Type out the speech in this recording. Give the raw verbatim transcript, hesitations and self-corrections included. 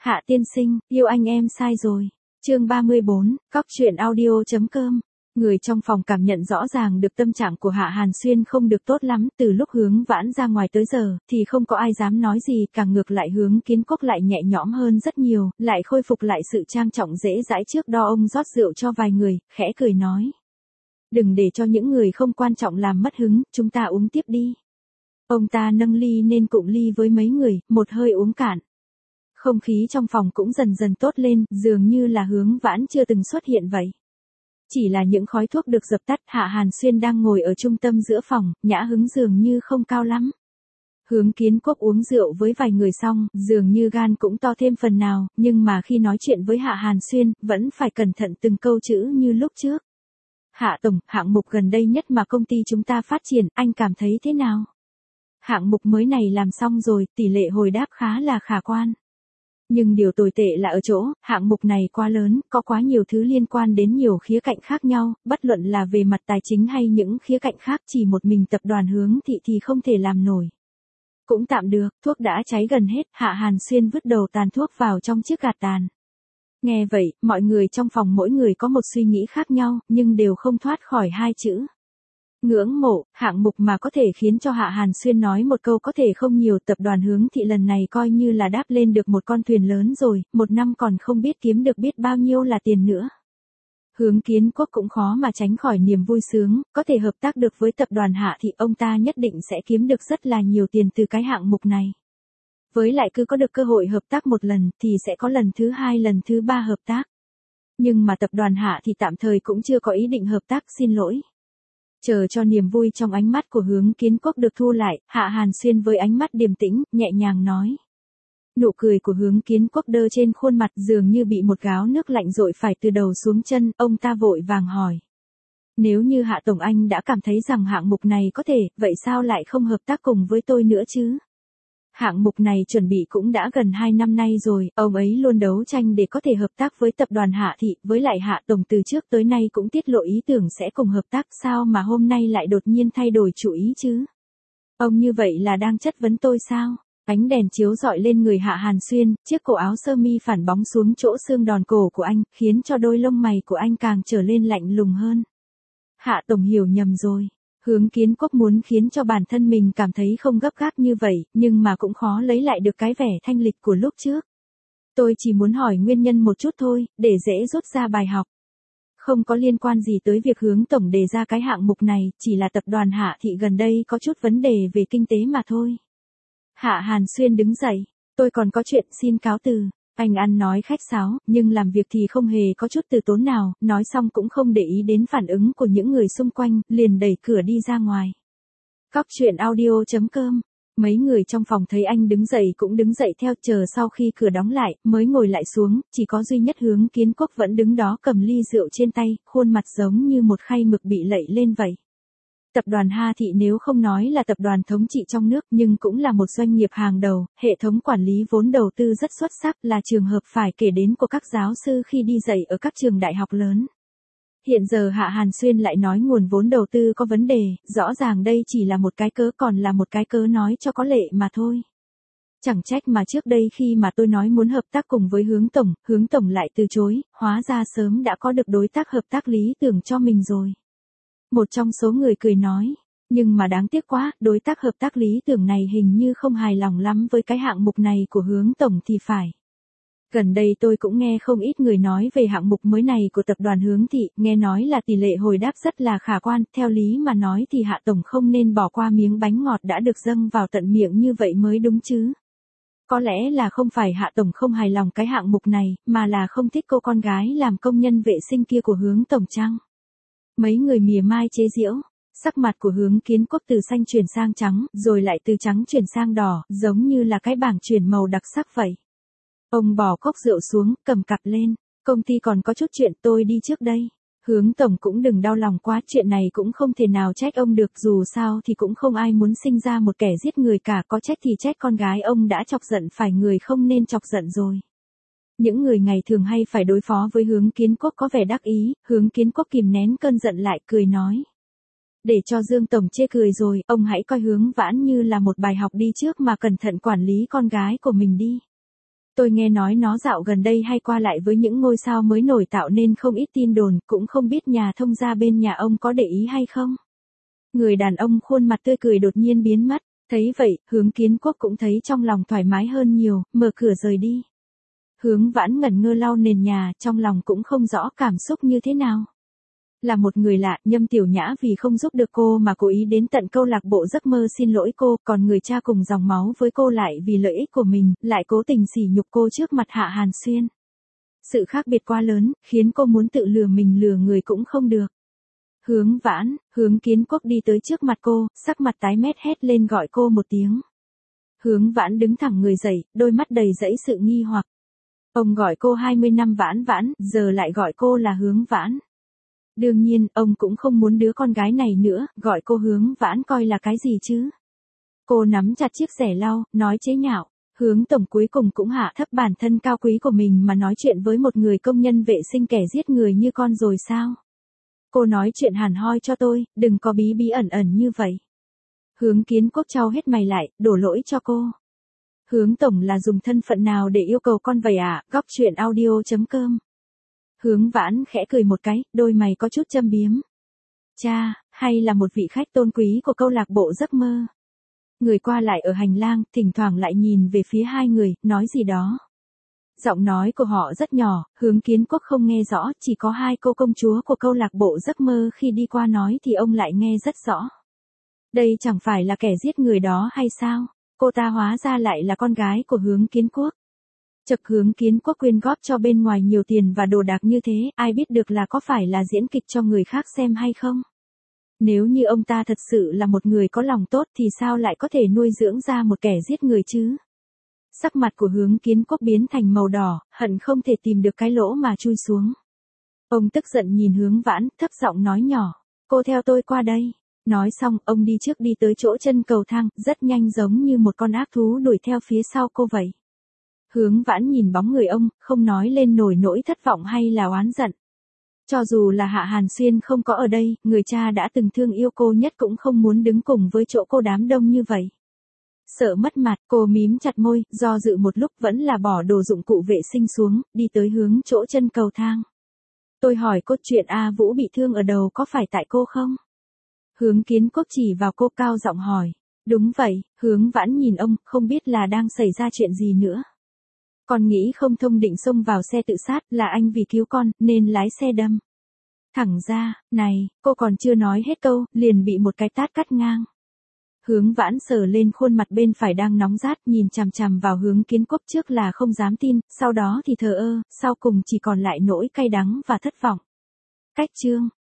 Hạ tiên sinh, yêu anh em sai rồi. Chương ba mươi bốn, cóc truyện audio.com. Người trong phòng cảm nhận rõ ràng được tâm trạng của Hạ Hàn Xuyên không được tốt lắm, từ lúc Hướng Vãn ra ngoài tới giờ, thì không có ai dám nói gì, càng ngược lại Hướng Kiến Quốc lại nhẹ nhõm hơn rất nhiều, lại khôi phục lại sự trang trọng dễ dãi trước đó. Ông rót rượu cho vài người, khẽ cười nói. Đừng để cho những người không quan trọng làm mất hứng, chúng ta uống tiếp đi. Ông ta nâng ly nên cụng ly với mấy người, một hơi uống cạn. Không khí trong phòng cũng dần dần tốt lên, dường như là Hướng Vãn chưa từng xuất hiện vậy. Chỉ là những khói thuốc được dập tắt, Hạ Hàn Xuyên đang ngồi ở trung tâm giữa phòng, nhã hứng dường như không cao lắm. Hướng Kiến Quốc uống rượu với vài người xong, dường như gan cũng to thêm phần nào, nhưng mà khi nói chuyện với Hạ Hàn Xuyên, vẫn phải cẩn thận từng câu chữ như lúc trước. Hạ Tổng, hạng mục gần đây nhất mà công ty chúng ta phát triển, anh cảm thấy thế nào? Hạng mục mới này làm xong rồi, tỷ lệ hồi đáp khá là khả quan. Nhưng điều tồi tệ là ở chỗ, hạng mục này quá lớn, có quá nhiều thứ liên quan đến nhiều khía cạnh khác nhau, bất luận là về mặt tài chính hay những khía cạnh khác, chỉ một mình tập đoàn Hướng Thị thì không thể làm nổi. Cũng tạm được, thuốc đã cháy gần hết, Hạ Hàn Xuyên vứt đầu tàn thuốc vào trong chiếc gạt tàn. Nghe vậy, mọi người trong phòng mỗi người có một suy nghĩ khác nhau, nhưng đều không thoát khỏi hai chữ. Ngưỡng mộ. Hạng mục mà có thể khiến cho Hạ Hàn Xuyên nói một câu có thể không nhiều, tập đoàn Hướng Thị lần này coi như là đáp lên được một con thuyền lớn rồi, một năm còn không biết kiếm được biết bao nhiêu là tiền nữa. Hướng Kiến Quốc cũng khó mà tránh khỏi niềm vui sướng, có thể hợp tác được với tập đoàn Hạ Thị, ông ta nhất định sẽ kiếm được rất là nhiều tiền từ cái hạng mục này. Với lại cứ có được cơ hội hợp tác một lần thì sẽ có lần thứ hai lần thứ ba hợp tác. Nhưng mà tập đoàn Hạ Thị tạm thời cũng chưa có ý định hợp tác, xin lỗi. Chờ cho niềm vui trong ánh mắt của Hướng Kiến Quốc được thu lại, Hạ Hàn Xuyên với ánh mắt điềm tĩnh, nhẹ nhàng nói. Nụ cười của Hướng Kiến Quốc đơ trên khuôn mặt dường như bị một gáo nước lạnh dội phải từ đầu xuống chân, ông ta vội vàng hỏi. Nếu như Hạ Tổng Anh đã cảm thấy rằng hạng mục này có thể, vậy sao lại không hợp tác cùng với tôi nữa chứ? Hạng mục này chuẩn bị cũng đã gần hai năm nay rồi, ông ấy luôn đấu tranh để có thể hợp tác với tập đoàn Hạ Thị, với lại Hạ Tổng từ trước tới nay cũng tiết lộ ý tưởng sẽ cùng hợp tác, sao mà hôm nay lại đột nhiên thay đổi chủ ý chứ? Ông như vậy là đang chất vấn tôi sao? Ánh đèn chiếu rọi lên người Hạ Hàn Xuyên, chiếc cổ áo sơ mi phản bóng xuống chỗ xương đòn cổ của anh, khiến cho đôi lông mày của anh càng trở lên lạnh lùng hơn. Hạ Tổng hiểu nhầm rồi. Hướng Kiến Quốc muốn khiến cho bản thân mình cảm thấy không gấp gáp như vậy, nhưng mà cũng khó lấy lại được cái vẻ thanh lịch của lúc trước. Tôi chỉ muốn hỏi nguyên nhân một chút thôi, để dễ rút ra bài học. Không có liên quan gì tới việc Hướng Tổng đề ra cái hạng mục này, chỉ là tập đoàn Hạ Thị gần đây có chút vấn đề về kinh tế mà thôi. Hạ Hàn Xuyên đứng dậy, tôi còn có chuyện xin cáo từ. Anh ăn nói khách sáo, nhưng làm việc thì không hề có chút từ tốn nào, nói xong cũng không để ý đến phản ứng của những người xung quanh, liền đẩy cửa đi ra ngoài. Cóc truyện audio.com. Mấy người trong phòng thấy anh đứng dậy cũng đứng dậy theo, chờ sau khi cửa đóng lại, mới ngồi lại xuống, chỉ có duy nhất Hướng Kiến Quốc vẫn đứng đó cầm ly rượu trên tay, khuôn mặt giống như một khay mực bị lạy lên vậy. Tập đoàn Hạ Thị nếu không nói là tập đoàn thống trị trong nước nhưng cũng là một doanh nghiệp hàng đầu, hệ thống quản lý vốn đầu tư rất xuất sắc, là trường hợp phải kể đến của các giáo sư khi đi dạy ở các trường đại học lớn. Hiện giờ Hạ Hàn Xuyên lại nói nguồn vốn đầu tư có vấn đề, rõ ràng đây chỉ là một cái cớ, còn là một cái cớ nói cho có lệ mà thôi. Chẳng trách mà trước đây khi mà tôi nói muốn hợp tác cùng với Hướng Tổng, Hướng Tổng lại từ chối, hóa ra sớm đã có được đối tác hợp tác lý tưởng cho mình rồi. Một trong số người cười nói, nhưng mà đáng tiếc quá, đối tác hợp tác lý tưởng này hình như không hài lòng lắm với cái hạng mục này của Hướng Tổng thì phải. Gần đây tôi cũng nghe không ít người nói về hạng mục mới này của tập đoàn Hướng Thị, nghe nói là tỷ lệ hồi đáp rất là khả quan, theo lý mà nói thì Hạ Tổng không nên bỏ qua miếng bánh ngọt đã được dâng vào tận miệng như vậy mới đúng chứ. Có lẽ là không phải Hạ Tổng không hài lòng cái hạng mục này, mà là không thích cô con gái làm công nhân vệ sinh kia của Hướng Tổng chăng? Mấy người mỉa mai chế giễu, sắc mặt của Hướng Kiến Quốc từ xanh chuyển sang trắng, rồi lại từ trắng chuyển sang đỏ, giống như là cái bảng chuyển màu đặc sắc vậy. Ông bỏ cốc rượu xuống, cầm cặp lên, công ty còn có chút chuyện, tôi đi trước đây. Hướng Tổng cũng đừng đau lòng quá, chuyện này cũng không thể nào trách ông được, dù sao thì cũng không ai muốn sinh ra một kẻ giết người cả, có trách thì trách con gái ông đã chọc giận phải người không nên chọc giận rồi. Những người ngày thường hay phải đối phó với Hướng Kiến Quốc có vẻ đắc ý, Hướng Kiến Quốc kìm nén cơn giận lại, cười nói. Để cho Dương Tổng chê cười rồi, ông hãy coi Hướng Vãn như là một bài học đi trước mà cẩn thận quản lý con gái của mình đi. Tôi nghe nói nó dạo gần đây hay qua lại với những ngôi sao mới nổi tạo nên không ít tin đồn, cũng không biết nhà thông gia bên nhà ông có để ý hay không. Người đàn ông khuôn mặt tươi cười đột nhiên biến mất, thấy vậy, Hướng Kiến Quốc cũng thấy trong lòng thoải mái hơn nhiều, mở cửa rời đi. Hướng Vãn ngẩn ngơ lau nền nhà, trong lòng cũng không rõ cảm xúc như thế nào. Là một người lạ, Nhâm Tiểu Nhã vì không giúp được cô mà cố ý đến tận câu lạc bộ giấc mơ xin lỗi cô, còn người cha cùng dòng máu với cô lại vì lợi ích của mình, lại cố tình sỉ nhục cô trước mặt Hạ Hàn Xuyên. Sự khác biệt quá lớn, khiến cô muốn tự lừa mình lừa người cũng không được. Hướng Vãn, Hướng Kiến Quốc đi tới trước mặt cô, sắc mặt tái mét hét lên gọi cô một tiếng. Hướng Vãn đứng thẳng người dậy, đôi mắt đầy dẫy sự nghi hoặc. Ông gọi cô hai mươi năm Vãn Vãn, giờ lại gọi cô là Hướng Vãn. Đương nhiên, ông cũng không muốn đứa con gái này nữa, gọi cô Hướng Vãn coi là cái gì chứ. Cô nắm chặt chiếc rẻ lau, nói chế nhạo. Hướng tổng cuối cùng cũng hạ thấp bản thân cao quý của mình mà nói chuyện với một người công nhân vệ sinh kẻ giết người như con rồi sao? Cô nói chuyện hẳn hoi cho tôi, đừng có bí bí ẩn ẩn như vậy. Hướng Kiến Quốc trao hết mày lại, đổ lỗi cho cô. Hướng tổng là dùng thân phận nào để yêu cầu con vậy à? Góc truyện audio chấm com. Hướng Vãn khẽ cười một cái, đôi mày có chút châm biếm. Cha, hay là một vị khách tôn quý của câu lạc bộ giấc mơ. Người qua lại ở hành lang, thỉnh thoảng lại nhìn về phía hai người, nói gì đó. Giọng nói của họ rất nhỏ, Hướng Kiến Quốc không nghe rõ, chỉ có hai cô công chúa của câu lạc bộ giấc mơ khi đi qua nói thì ông lại nghe rất rõ. Đây chẳng phải là kẻ giết người đó hay sao? Cô ta hóa ra lại là con gái của Hướng Kiến Quốc. Chật, Hướng Kiến Quốc quyên góp cho bên ngoài nhiều tiền và đồ đạc như thế, ai biết được là có phải là diễn kịch cho người khác xem hay không? Nếu như ông ta thật sự là một người có lòng tốt thì sao lại có thể nuôi dưỡng ra một kẻ giết người chứ? Sắc mặt của Hướng Kiến Quốc biến thành màu đỏ, hận không thể tìm được cái lỗ mà chui xuống. Ông tức giận nhìn Hướng Vãn, thấp giọng nói nhỏ, cô theo tôi qua đây. Nói xong, ông đi trước đi tới chỗ chân cầu thang, rất nhanh giống như một con ác thú đuổi theo phía sau cô vậy. Hướng Vãn nhìn bóng người ông, không nói lên nổi nỗi thất vọng hay là oán giận. Cho dù là Hạ Hàn Xuyên không có ở đây, người cha đã từng thương yêu cô nhất cũng không muốn đứng cùng với chỗ cô đám đông như vậy. Sợ mất mặt, cô mím chặt môi, do dự một lúc vẫn là bỏ đồ dụng cụ vệ sinh xuống, đi tới hướng chỗ chân cầu thang. Tôi hỏi cô chuyện A Vũ bị thương ở đầu có phải tại cô không? Hướng Kiến Quốc chỉ vào cô cao giọng hỏi. Đúng vậy, Hướng Vãn nhìn ông, không biết là đang xảy ra chuyện gì nữa. Con nghĩ không thông định xông vào xe tự sát, là anh vì cứu con, nên lái xe đâm. Thẳng ra, này, cô còn chưa nói hết câu, liền bị một cái tát cắt ngang. Hướng Vãn sờ lên khuôn mặt bên phải đang nóng rát, nhìn chằm chằm vào Hướng Kiến Quốc trước là không dám tin, sau đó thì thờ ơ, sau cùng chỉ còn lại nỗi cay đắng và thất vọng. Cách chương.